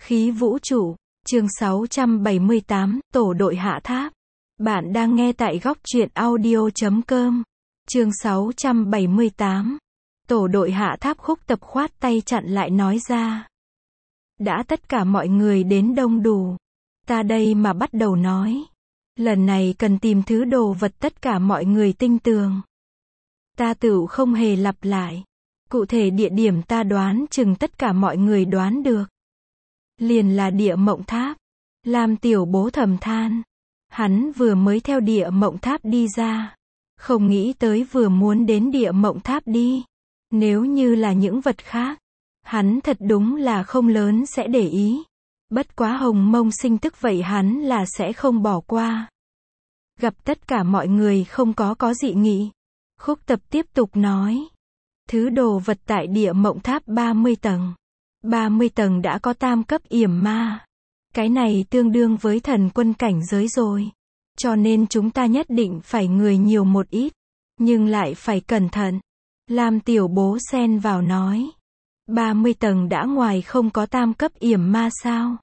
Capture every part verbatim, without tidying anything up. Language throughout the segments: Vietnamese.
Khí vũ trụ, chương sáu trăm bảy mươi tám, Tổ đội hạ tháp. Bạn đang nghe tại góc truyện audio chấm com. Chương sáu trăm bảy mươi tám. Tổ đội hạ tháp. Khúc Tập khoát tay chặn lại nói ra. Đã tất cả mọi người đến đông đủ. Ta đây mà bắt đầu nói. Lần này cần tìm thứ đồ vật tất cả mọi người tinh tường. Ta tựu không hề lặp lại. Cụ thể địa điểm ta đoán chừng tất cả mọi người đoán được. Liền là địa mộng tháp. Lam Tiểu Bố thầm than. Hắn vừa mới theo địa mộng tháp đi ra. Không nghĩ tới vừa muốn đến địa mộng tháp đi. Nếu như là những vật khác, hắn thật đúng là không lớn sẽ để ý. Bất quá Hồng Mông Sinh Tức vậy hắn là sẽ không bỏ qua. Gặp tất cả mọi người không có có dị nghị. Khúc Tập tiếp tục nói. Thứ đồ vật tại địa mộng tháp ba mươi tầng. ba mươi tầng đã có tam cấp yểm ma. Cái này tương đương với thần quân cảnh giới rồi. Cho nên chúng ta nhất định phải người nhiều một ít. Nhưng lại phải cẩn thận. Lam Tiểu Bố xen vào nói. ba mươi tầng đã ngoài không có tam cấp yểm ma sao?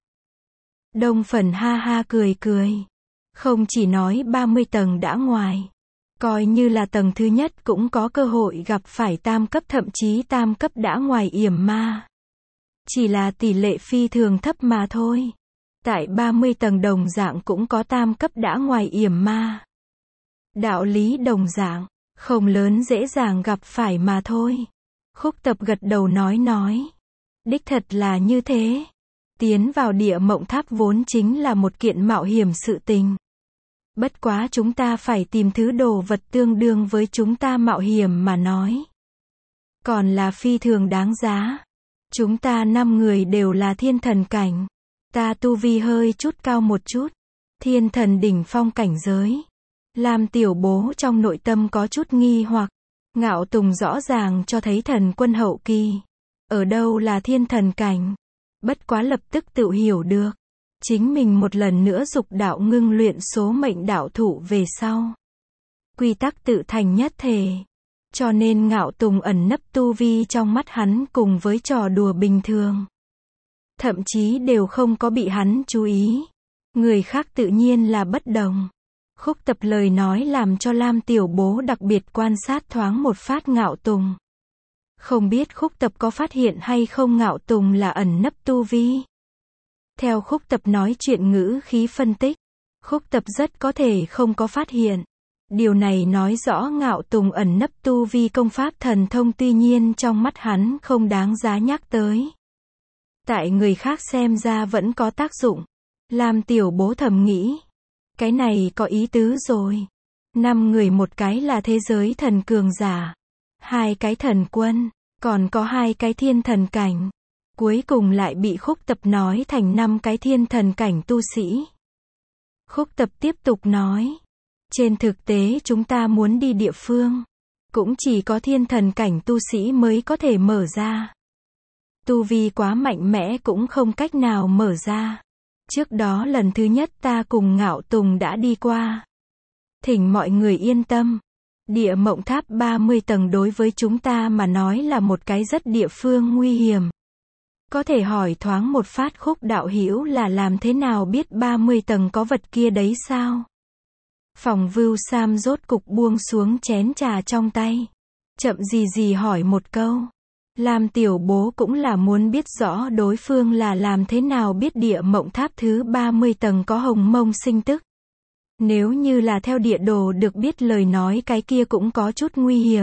Đông Phần ha ha cười cười. Không chỉ nói ba mươi tầng đã ngoài. Coi như là tầng thứ nhất cũng có cơ hội gặp phải tam cấp thậm chí tam cấp đã ngoài yểm ma. Chỉ là tỷ lệ phi thường thấp mà thôi. Tại ba mươi tầng đồng dạng cũng có tam cấp đã ngoài yểm ma. Đạo lý đồng dạng, không lớn dễ dàng gặp phải mà thôi. Khúc Tập gật đầu nói nói. Đích thật là như thế. Tiến vào địa mộng tháp vốn chính là một kiện mạo hiểm sự tình. Bất quá chúng ta phải tìm thứ đồ vật tương đương với chúng ta mạo hiểm mà nói. Còn là phi thường đáng giá. Chúng ta năm người đều là thiên thần cảnh. Ta tu vi hơi chút cao một chút. Thiên thần đỉnh phong cảnh giới. Lam Tiểu Bố trong nội tâm có chút nghi hoặc. Ngạo Tùng rõ ràng cho thấy thần quân hậu kỳ. Ở đâu là thiên thần cảnh. Bất quá lập tức tự hiểu được. Chính mình một lần nữa dục đạo ngưng luyện số mệnh đạo thụ về sau. Quy tắc tự thành nhất thể. Cho nên Ngạo Tùng ẩn nấp tu vi trong mắt hắn cùng với trò đùa bình thường. Thậm chí đều không có bị hắn chú ý. Người khác tự nhiên là bất đồng. Khúc Tập lời nói làm cho Lam Tiểu Bố đặc biệt quan sát thoáng một phát Ngạo Tùng. Không biết Khúc Tập có phát hiện hay không Ngạo Tùng là ẩn nấp tu vi. Theo Khúc Tập nói chuyện ngữ khí phân tích, Khúc Tập rất có thể không có phát hiện. Điều này nói rõ Ngạo Tùng ẩn nấp tu vi công pháp thần thông tuy nhiên trong mắt hắn không đáng giá nhắc tới. Tại người khác xem ra vẫn có tác dụng. Lam Tiểu Bố thầm nghĩ. Cái này có ý tứ rồi. Năm người một cái là thế giới thần cường giả. Hai cái thần quân. Còn có hai cái thiên thần cảnh. Cuối cùng lại bị Khúc Tập nói thành năm cái thiên thần cảnh tu sĩ. Khúc Tập tiếp tục nói. Trên thực tế chúng ta muốn đi địa phương. Cũng chỉ có thiên thần cảnh tu sĩ mới có thể mở ra. Tu vi quá mạnh mẽ cũng không cách nào mở ra. Trước đó lần thứ nhất ta cùng Ngạo Tùng đã đi qua. Thỉnh mọi người yên tâm. Địa mộng tháp ba mươi tầng đối với chúng ta mà nói là một cái rất địa phương nguy hiểm. Có thể hỏi thoáng một phát Khúc đạo hữu là làm thế nào biết ba mươi tầng có vật kia đấy sao? Phòng Vưu Sam rốt cục buông xuống chén trà trong tay. Chậm gì gì hỏi một câu. Lam Tiểu Bố cũng là muốn biết rõ đối phương là làm thế nào biết địa mộng tháp thứ ba mươi tầng có Hồng Mông Sinh Tức. Nếu như là theo địa đồ được biết lời nói cái kia cũng có chút nguy hiểm.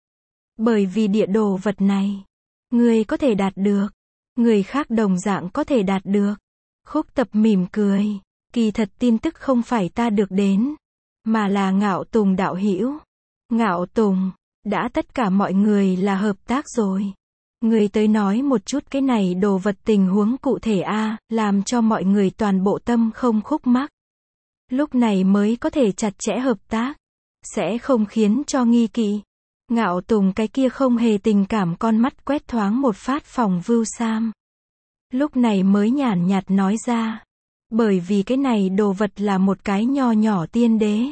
Bởi vì địa đồ vật này, người có thể đạt được, người khác đồng dạng có thể đạt được. Khúc Tập mỉm cười, kỳ thật tin tức không phải ta được đến, mà là Ngạo Tùng đạo hữu. Ngạo Tùng, đã tất cả mọi người là hợp tác rồi. Người tới nói một chút cái này đồ vật tình huống cụ thể a, làm cho mọi người toàn bộ tâm không khúc mắc. Lúc này mới có thể chặt chẽ hợp tác, sẽ không khiến cho nghi kỵ. Ngạo Tùng cái kia không hề tình cảm con mắt quét thoáng một phát Phòng Vưu Sam. Lúc này mới nhàn nhạt nói ra. Bởi vì cái này đồ vật là một cái nho nhỏ tiên đế.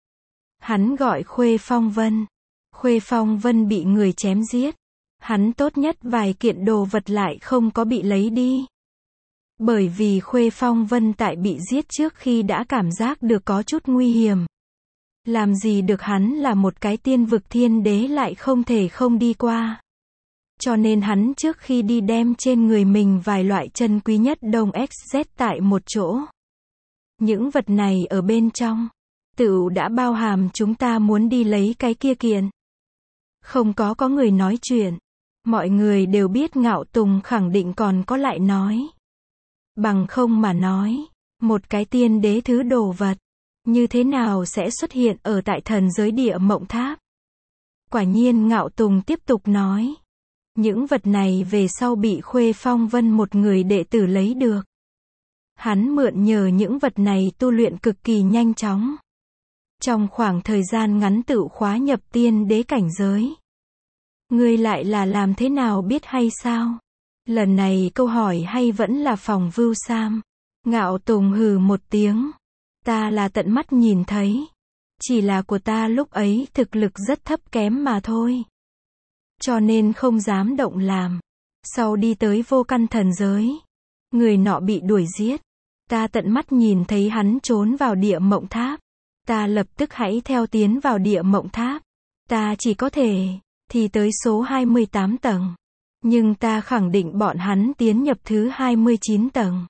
Hắn gọi Khuê Phong Vân. Khuê Phong Vân bị người chém giết. Hắn tốt nhất vài kiện đồ vật lại không có bị lấy đi. Bởi vì Khuê Phong Vân tại bị giết trước khi đã cảm giác được có chút nguy hiểm. Làm gì được hắn là một cái tiên vực thiên đế lại không thể không đi qua. Cho nên hắn trước khi đi đem trên người mình vài loại chân quý nhất đồng ích dét tại một chỗ. Những vật này ở bên trong, tựu đã bao hàm chúng ta muốn đi lấy cái kia kiện. Không có có người nói chuyện. Mọi người đều biết Ngạo Tùng khẳng định còn có lại nói. Bằng không mà nói, một cái tiên đế thứ đồ vật, như thế nào sẽ xuất hiện ở tại thần giới Địa Mộng Tháp. Quả nhiên Ngạo Tùng tiếp tục nói. Những vật này về sau bị Khuê Phong Vân một người đệ tử lấy được. Hắn mượn nhờ những vật này tu luyện cực kỳ nhanh chóng. Trong khoảng thời gian ngắn tự khóa nhập tiên đế cảnh giới. Ngươi lại là làm thế nào biết hay sao? Lần này câu hỏi hay vẫn là Phòng Vưu Sam. Ngạo Tùng hừ một tiếng. Ta là tận mắt nhìn thấy. Chỉ là của ta lúc ấy thực lực rất thấp kém mà thôi. Cho nên không dám động làm. Sau đi tới vô căn thần giới. Người nọ bị đuổi giết. Ta tận mắt nhìn thấy hắn trốn vào Địa Mộng Tháp. Ta lập tức hãy theo tiến vào Địa Mộng Tháp. Ta chỉ có thể, thì tới số hai mươi tám tầng. Nhưng ta khẳng định bọn hắn tiến nhập thứ hai mươi chín tầng.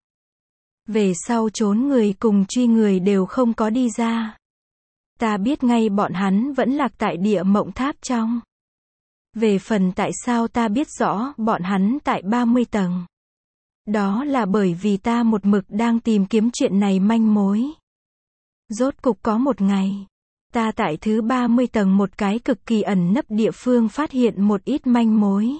Về sau trốn người cùng truy người đều không có đi ra. Ta biết ngay bọn hắn vẫn lạc tại Địa Mộng Tháp trong. Về phần tại sao ta biết rõ bọn hắn tại ba mươi tầng. Đó là bởi vì ta một mực đang tìm kiếm chuyện này manh mối. Rốt cục có một ngày, ta tại thứ ba mươi tầng một cái cực kỳ ẩn nấp địa phương phát hiện một ít manh mối.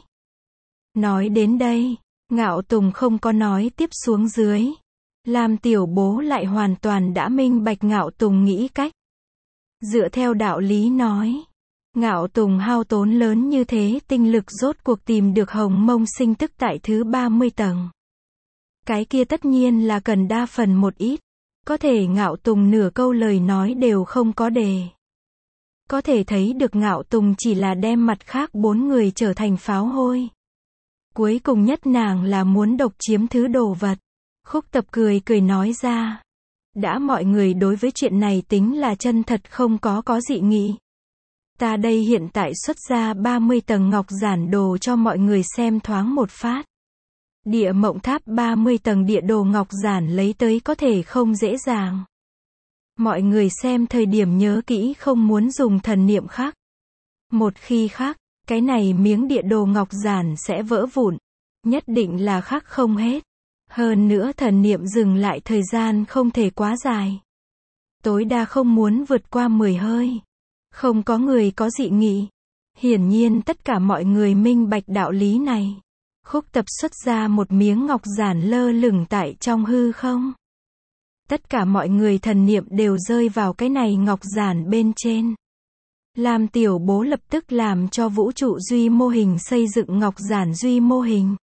Nói đến đây, Ngạo Tùng không có nói tiếp xuống dưới. Lam Tiểu Bố lại hoàn toàn đã minh bạch Ngạo Tùng nghĩ cách. Dựa theo đạo lý nói, Ngạo Tùng hao tốn lớn như thế tinh lực rốt cuộc tìm được Hồng Mông sinh tức tại thứ ba mươi tầng. Cái kia tất nhiên là cần đa phần một ít. Có thể Ngạo Tùng nửa câu lời nói đều không có đề. Có thể thấy được Ngạo Tùng chỉ là đem mặt khác bốn người trở thành pháo hôi. Cuối cùng nhất nàng là muốn độc chiếm thứ đồ vật. Khúc Tập cười cười nói ra. Đã mọi người đối với chuyện này tính là chân thật không có có dị nghị. Ta đây hiện tại xuất ra ba mươi tầng ngọc giản đồ cho mọi người xem thoáng một phát. Địa Mộng Tháp ba mươi tầng địa đồ ngọc giản lấy tới có thể không dễ dàng. Mọi người xem thời điểm nhớ kỹ không muốn dùng thần niệm khắc. Một khi khắc, cái này miếng địa đồ ngọc giản sẽ vỡ vụn. Nhất định là khắc không hết. Hơn nữa thần niệm dừng lại thời gian không thể quá dài. Tối đa không muốn vượt qua mười hơi. Không có người có dị nghị. Hiển nhiên tất cả mọi người minh bạch đạo lý này. Khúc Tập xuất ra một miếng ngọc giản lơ lửng tại trong hư không. Tất cả mọi người thần niệm đều rơi vào cái này ngọc giản bên trên. Lam Tiểu Bố lập tức làm cho vũ trụ duy mô hình xây dựng ngọc giản duy mô hình.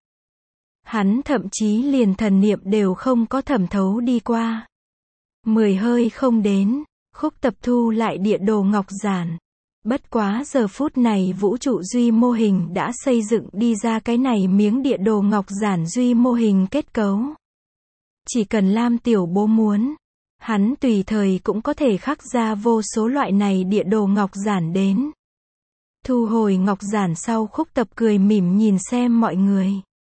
Hắn thậm chí liền thần niệm đều không có thẩm thấu đi qua. Mười hơi không đến, Khúc Tập thu lại địa đồ ngọc giản. Bất quá giờ phút này vũ trụ duy mô hình đã xây dựng đi ra cái này miếng địa đồ ngọc giản duy mô hình kết cấu. Chỉ cần Lam Tiểu Bố muốn, hắn tùy thời cũng có thể khắc ra vô số loại này địa đồ ngọc giản đến. Thu hồi ngọc giản sau Khúc Tập cười mỉm nhìn xem mọi người.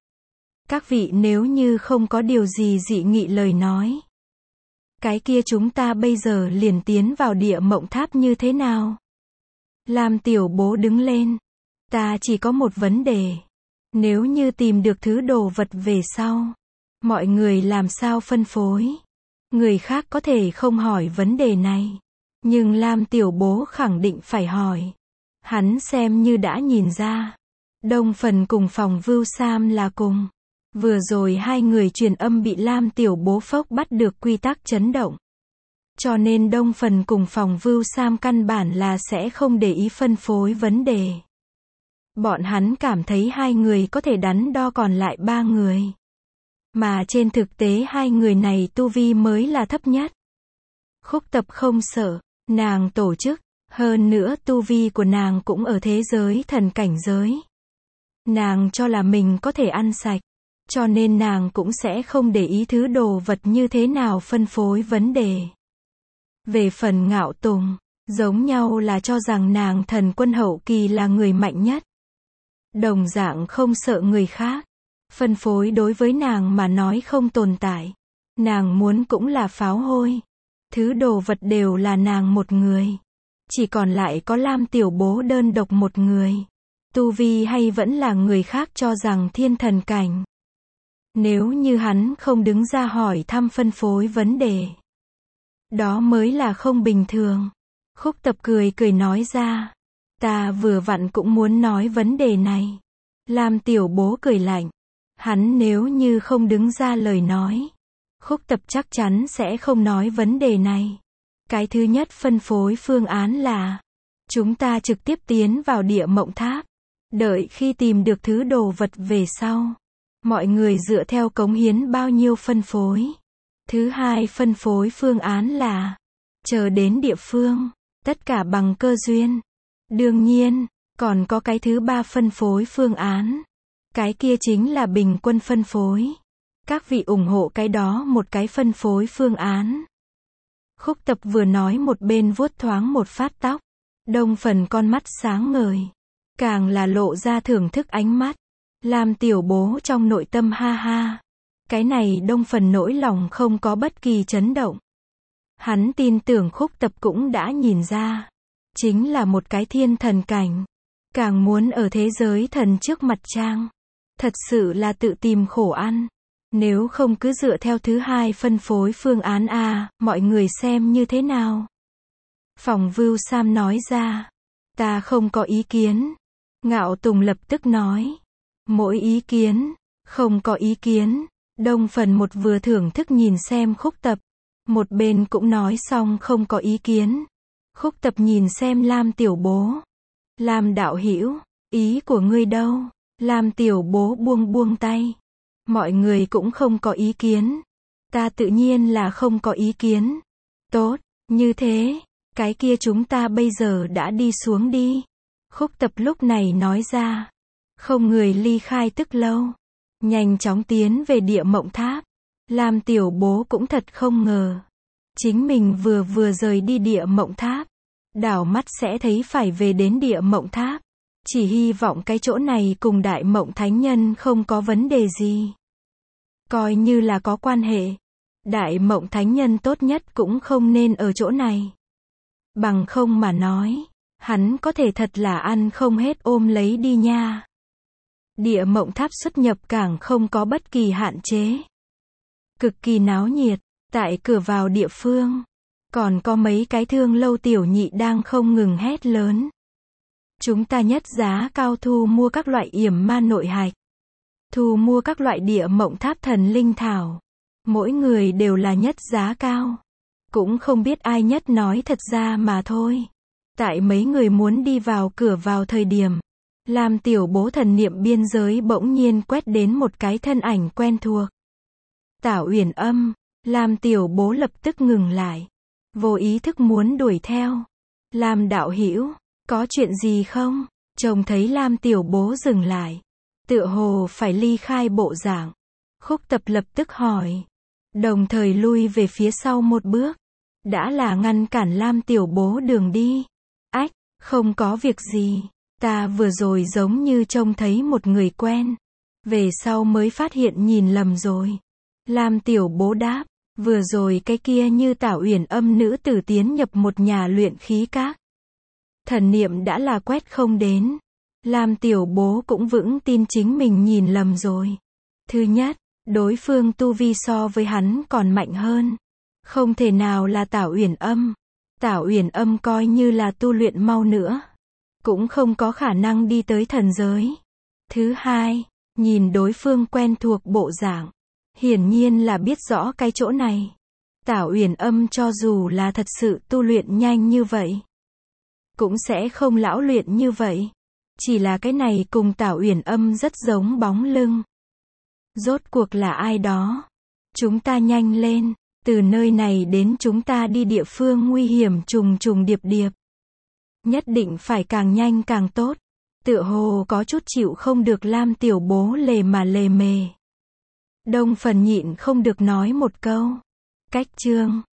Các vị nếu như không có điều gì dị nghị lời nói. Cái kia chúng ta bây giờ liền tiến vào Địa Mộng Tháp như thế nào? Lam Tiểu Bố đứng lên. Ta chỉ có một vấn đề. Nếu như tìm được thứ đồ vật về sau, mọi người làm sao phân phối? Người khác có thể không hỏi vấn đề này. Nhưng Lam Tiểu Bố khẳng định phải hỏi. Hắn xem như đã nhìn ra. Đông Phần cùng Phòng Vưu Sam là cùng. Vừa rồi hai người truyền âm bị Lam Tiểu Bố phốc bắt được quy tắc chấn động. Cho nên Đông Phần cùng Phòng Vưu Sam căn bản là sẽ không để ý phân phối vấn đề. Bọn hắn cảm thấy hai người có thể đắn đo còn lại ba người. Mà trên thực tế hai người này tu vi mới là thấp nhất. Khúc Tập không sợ, nàng tổ chức, hơn nữa tu vi của nàng cũng ở thế giới thần cảnh giới. Nàng cho là mình có thể ăn sạch. cho nên nàng cũng sẽ không để ý thứ đồ vật như thế nào phân phối vấn đề. Về phần Ngạo Tùng, giống nhau là cho rằng nàng thần quân hậu kỳ là người mạnh nhất. Đồng dạng không sợ người khác. Phân phối đối với nàng mà nói không tồn tại. Nàng muốn cũng là pháo hôi. Thứ đồ vật đều là nàng một người. Chỉ còn lại có Lam Tiểu Bố đơn độc một người. Tu vi hay vẫn là người khác cho rằng thiên thần cảnh. Nếu như hắn không đứng ra hỏi thăm phân phối vấn đề, đó mới là không bình thường. Khúc Tập cười cười nói ra. Ta vừa vặn cũng muốn nói vấn đề này. Lam Tiểu Bố cười lạnh. Hắn nếu như không đứng ra lời nói, Khúc Tập chắc chắn sẽ không nói vấn đề này. Cái thứ nhất phân phối phương án là chúng ta trực tiếp tiến vào Địa Mộng Tháp. Đợi khi tìm được thứ đồ vật về sau, mọi người dựa theo cống hiến bao nhiêu phân phối. Thứ hai phân phối phương án là chờ đến địa phương, tất cả bằng cơ duyên. Đương nhiên, còn có cái thứ ba phân phối phương án. Cái kia chính là bình quân phân phối. Các vị ủng hộ cái đó một cái phân phối phương án. Khúc Tập vừa nói một bên vuốt thoáng một phát tóc. Đông Phần con mắt sáng ngời. Càng là lộ ra thưởng thức ánh mắt. Lam Tiểu Bố trong nội tâm ha ha. Cái này Đông Phần nỗi lòng không có bất kỳ chấn động. Hắn tin tưởng Khúc Tập cũng đã nhìn ra. Chính là một cái thiên thần cảnh. Càng muốn ở thế giới thần trước mặt trang. Thật sự là tự tìm khổ ăn. Nếu không cứ dựa theo thứ hai phân phối phương án A, mọi người xem như thế nào? Phòng Vưu Sam nói ra. Ta không có ý kiến. Ngạo Tùng lập tức nói. Mỗi ý kiến. Không có ý kiến. Đông Phần một vừa thưởng thức nhìn xem Khúc Tập. Một bên cũng nói xong không có ý kiến. Khúc Tập nhìn xem Lam Tiểu Bố. Lam đạo hữu, ý của ngươi đâu? Lam Tiểu Bố buông buông tay. Mọi người cũng không có ý kiến. Ta tự nhiên là không có ý kiến. Tốt, như thế, cái kia chúng ta bây giờ đã đi xuống đi. Khúc Tập lúc này nói ra. Không người ly khai tức lâu. Nhanh chóng tiến về Địa Mộng Tháp. Lam Tiểu Bố cũng thật không ngờ. Chính mình vừa vừa rời đi Địa Mộng Tháp. Đảo mắt sẽ thấy phải về đến Địa Mộng Tháp. Chỉ hy vọng cái chỗ này cùng Đại Mộng Thánh Nhân không có vấn đề gì. Coi như là có quan hệ. Đại Mộng Thánh Nhân tốt nhất cũng không nên ở chỗ này. Bằng không mà nói, hắn có thể thật là ăn không hết ôm lấy đi nha. Địa Mộng Tháp xuất nhập cảng không có bất kỳ hạn chế. Cực kỳ náo nhiệt, tại cửa vào địa phương. Còn có mấy cái thương lâu tiểu nhị đang không ngừng hét lớn. Chúng ta nhất giá cao thu mua các loại yểm ma nội hạch. Thu mua các loại Địa Mộng Tháp thần linh thảo. Mỗi người đều là nhất giá cao. Cũng không biết ai nhất nói thật ra mà thôi. Tại mấy người muốn đi vào cửa vào thời điểm. Lam Tiểu Bố thần niệm biên giới bỗng nhiên quét đến một cái thân ảnh quen thuộc. Tảo Uyển Âm. Lam Tiểu Bố lập tức ngừng lại. Vô ý thức muốn đuổi theo. Lam đạo hữu, có chuyện gì không? Trông thấy Lam Tiểu Bố dừng lại. Tựa hồ phải ly khai bộ dạng. Khúc Tập lập tức hỏi. Đồng thời lui về phía sau một bước. Đã là ngăn cản Lam Tiểu Bố đường đi. Ách, không có việc gì. Ta vừa rồi giống như trông thấy một người quen. Về sau mới phát hiện nhìn lầm rồi. Lam Tiểu Bố đáp. Vừa rồi cái kia như Tảo Uyển Âm nữ tử tiến nhập một nhà luyện khí các. Thần niệm đã là quét không đến. Lam Tiểu Bố cũng vững tin chính mình nhìn lầm rồi. Thứ nhất, đối phương tu vi so với hắn còn mạnh hơn. Không thể nào là Tảo Uyển Âm. Tảo Uyển Âm coi như là tu luyện mau nữa. Cũng không có khả năng đi tới thần giới. Thứ hai, nhìn đối phương quen thuộc bộ dạng. Hiển nhiên là biết rõ cái chỗ này. Tảo Uyển Âm cho dù là thật sự tu luyện nhanh như vậy, cũng sẽ không lão luyện như vậy. Chỉ là cái này cùng Tảo Uyển Âm rất giống bóng lưng. Rốt cuộc là ai đó? Chúng ta nhanh lên. Từ nơi này đến chúng ta đi địa phương nguy hiểm trùng trùng điệp điệp. Nhất định phải càng nhanh càng tốt. Tựa hồ có chút chịu không được Lam Tiểu Bố lề mà lề mề. Đông phần nhịn không được nói một câu. Cách chương